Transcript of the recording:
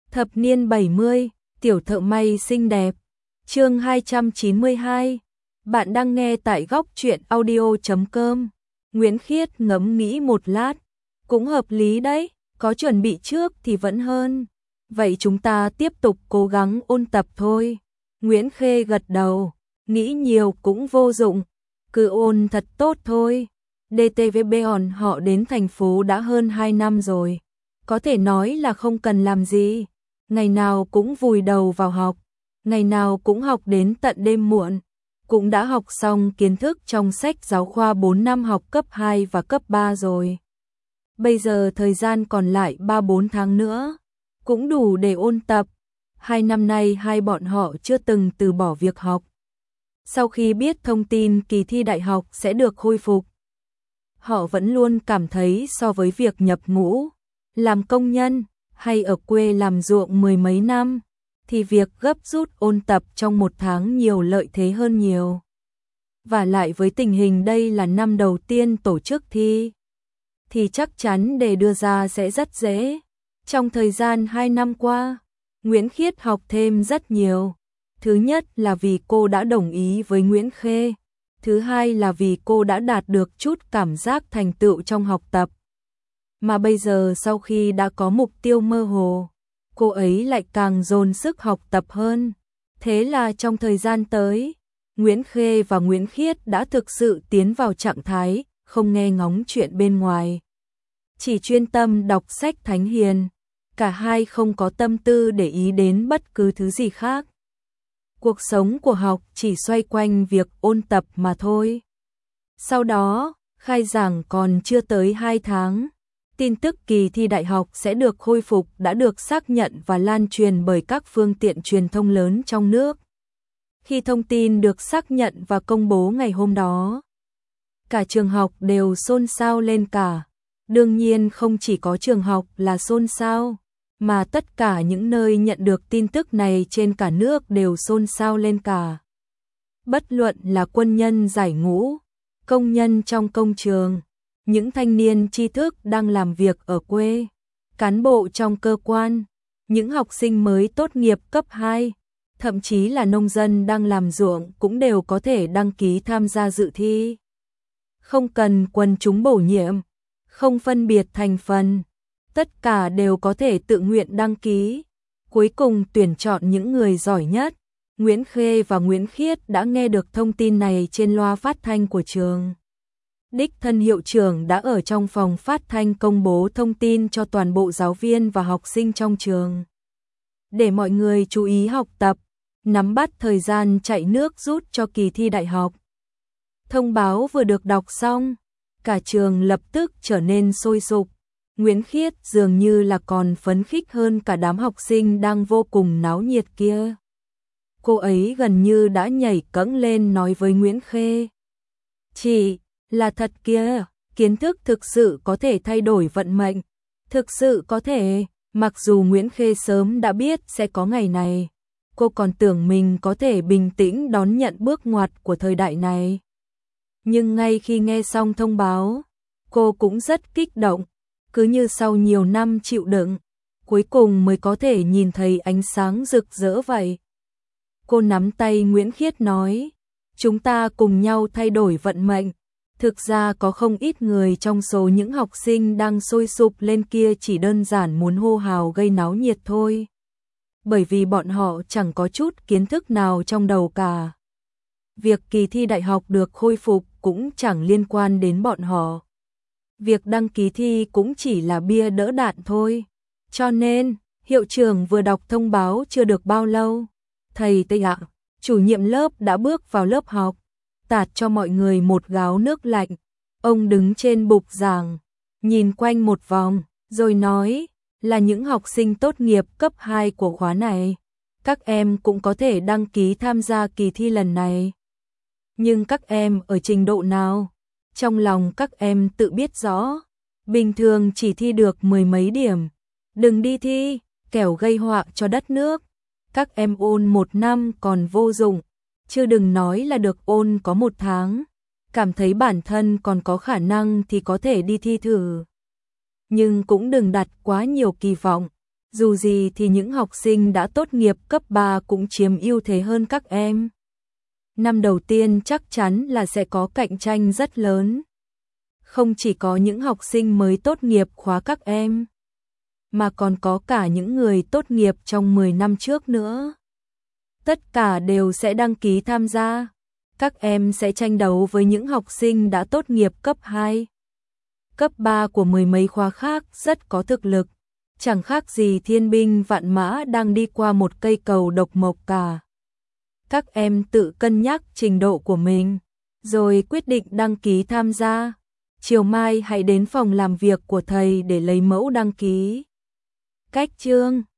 Thập niên 70, tiểu thợ may xinh đẹp. Chương 292. Bạn đang nghe tại góc truyện audio.com. Nguyễn Khiết ngẫm nghĩ một lát, cũng hợp lý đấy, có chuẩn bị trước thì vẫn hơn. Vậy chúng ta tiếp tục cố gắng ôn tập thôi. Nguyễn Khê gật đầu, nghĩ nhiều cũng vô dụng, cứ ôn thật tốt thôi. DTVB họ đến thành phố đã hơn 2 năm rồi, có thể nói là không cần làm gì, ngày nào cũng vùi đầu vào học, ngày nào cũng học đến tận đêm muộn, cũng đã học xong kiến thức trong sách giáo khoa 4 năm học cấp 2 và cấp 3 rồi. Bây giờ thời gian còn lại 3-4 tháng nữa, cũng đủ để ôn tập. 2 năm nay hai bọn họ chưa từng từ bỏ việc học. Sau khi biết thông tin kỳ thi đại học sẽ được khôi phục, họ vẫn luôn cảm thấy so với việc nhập ngũ, làm công nhân hay ở quê làm ruộng mười mấy năm, thì việc gấp rút ôn tập trong 1 tháng nhiều lợi thế hơn nhiều. Và lại với tình hình đây là năm đầu tiên tổ chức thi, thì chắc chắn đề đưa ra sẽ rất dễ. Trong thời gian 2 năm qua, Nguyễn Khiết học thêm rất nhiều. Thứ nhất là vì cô đã đồng ý với Nguyễn Khê. Thứ hai là vì cô đã đạt được chút cảm giác thành tựu trong học tập. Mà bây giờ sau khi đã có mục tiêu mơ hồ, cô ấy lại càng dồn sức học tập hơn. Thế là trong thời gian tới, Nguyễn Khê và Nguyễn Khiết đã thực sự tiến vào trạng thái không nghe ngóng chuyện bên ngoài, chỉ chuyên tâm đọc sách thánh hiền. Cả hai không có tâm tư để ý đến bất cứ thứ gì khác. Cuộc sống của học chỉ xoay quanh việc ôn tập mà thôi. Sau đó, khai giảng còn chưa tới 2 tháng, tin tức kỳ thi đại học sẽ được khôi phục đã được xác nhận và lan truyền bởi các phương tiện truyền thông lớn trong nước. Khi thông tin được xác nhận và công bố ngày hôm đó, cả trường học đều xôn xao lên cả. Đương nhiên không chỉ có trường học là xôn xao, mà tất cả những nơi nhận được tin tức này trên cả nước đều xôn xao lên cả. Bất luận là quân nhân giải ngũ, công nhân trong công trường, những thanh niên tri thức đang làm việc ở quê, cán bộ trong cơ quan, những học sinh mới tốt nghiệp cấp 2, thậm chí là nông dân đang làm ruộng cũng đều có thể đăng ký tham gia dự thi. Không cần quần chúng bổ nhiệm, không phân biệt thành phần, tất cả đều có thể tự nguyện đăng ký, cuối cùng tuyển chọn những người giỏi nhất. Nguyễn Khê và Nguyễn Khiết đã nghe được thông tin này trên loa phát thanh của trường. Đích thân hiệu trưởng đã ở trong phòng phát thanh công bố thông tin cho toàn bộ giáo viên và học sinh trong trường, để mọi người chú ý học tập, nắm bắt thời gian chạy nước rút cho kỳ thi đại học. Thông báo vừa được đọc xong, cả trường lập tức trở nên sôi sục. Nguyễn Khiết dường như là còn phấn khích hơn cả đám học sinh đang vô cùng náo nhiệt kia. Cô ấy gần như đã nhảy cẫng lên nói với Nguyễn Khê: "Chị, là thật kia, kiến thức thực sự có thể thay đổi vận mệnh, thực sự có thể." Mặc dù Nguyễn Khê sớm đã biết sẽ có ngày này, cô còn tưởng mình có thể bình tĩnh đón nhận bước ngoặt của thời đại này. Nhưng ngay khi nghe xong thông báo, cô cũng rất kích động. Cứ như sau nhiều năm chịu đựng, cuối cùng mới có thể nhìn thấy ánh sáng rực rỡ vậy. Cô nắm tay Nguyễn Khiết nói: "Chúng ta cùng nhau thay đổi vận mệnh." Thực ra có không ít người trong số những học sinh đang sôi sục lên kia chỉ đơn giản muốn hô hào gây náo nhiệt thôi. Bởi vì bọn họ chẳng có chút kiến thức nào trong đầu cả. Việc kỳ thi đại học được khôi phục cũng chẳng liên quan đến bọn họ. Việc đăng ký thi cũng chỉ là bia đỡ đạn thôi. Cho nên, hiệu trưởng vừa đọc thông báo chưa được bao lâu, thầy Tây ạ, chủ nhiệm lớp đã bước vào lớp học, tạt cho mọi người một gáo nước lạnh. Ông đứng trên bục giảng, nhìn quanh một vòng, rồi nói: "Là những học sinh tốt nghiệp cấp 2 của khóa này, các em cũng có thể đăng ký tham gia kỳ thi lần này. Nhưng các em ở trình độ nào? Trong lòng các em tự biết rõ, bình thường chỉ thi được 10 mấy điểm. Đừng đi thi, kẻo gây họa cho đất nước. Các em ôn 1 năm còn vô dụng, chứ đừng nói là được ôn có 1 tháng. Cảm thấy bản thân còn có khả năng thì có thể đi thi thử. Nhưng cũng đừng đặt quá nhiều kỳ vọng. Dù gì thì những học sinh đã tốt nghiệp cấp 3 cũng chiếm ưu thế hơn các em. Năm đầu tiên chắc chắn là sẽ có cạnh tranh rất lớn. Không chỉ có những học sinh mới tốt nghiệp khóa các em, mà còn có cả những người tốt nghiệp trong 10 năm trước nữa. Tất cả đều sẽ đăng ký tham gia. Các em sẽ tranh đấu với những học sinh đã tốt nghiệp cấp 2, cấp 3 của mười mấy khóa khác rất có thực lực. Chẳng khác gì thiên binh vạn mã đang đi qua một cây cầu độc mộc cả. Các em tự cân nhắc trình độ của mình, rồi quyết định đăng ký tham gia. Chiều mai hãy đến phòng làm việc của thầy để lấy mẫu đăng ký. Cách chương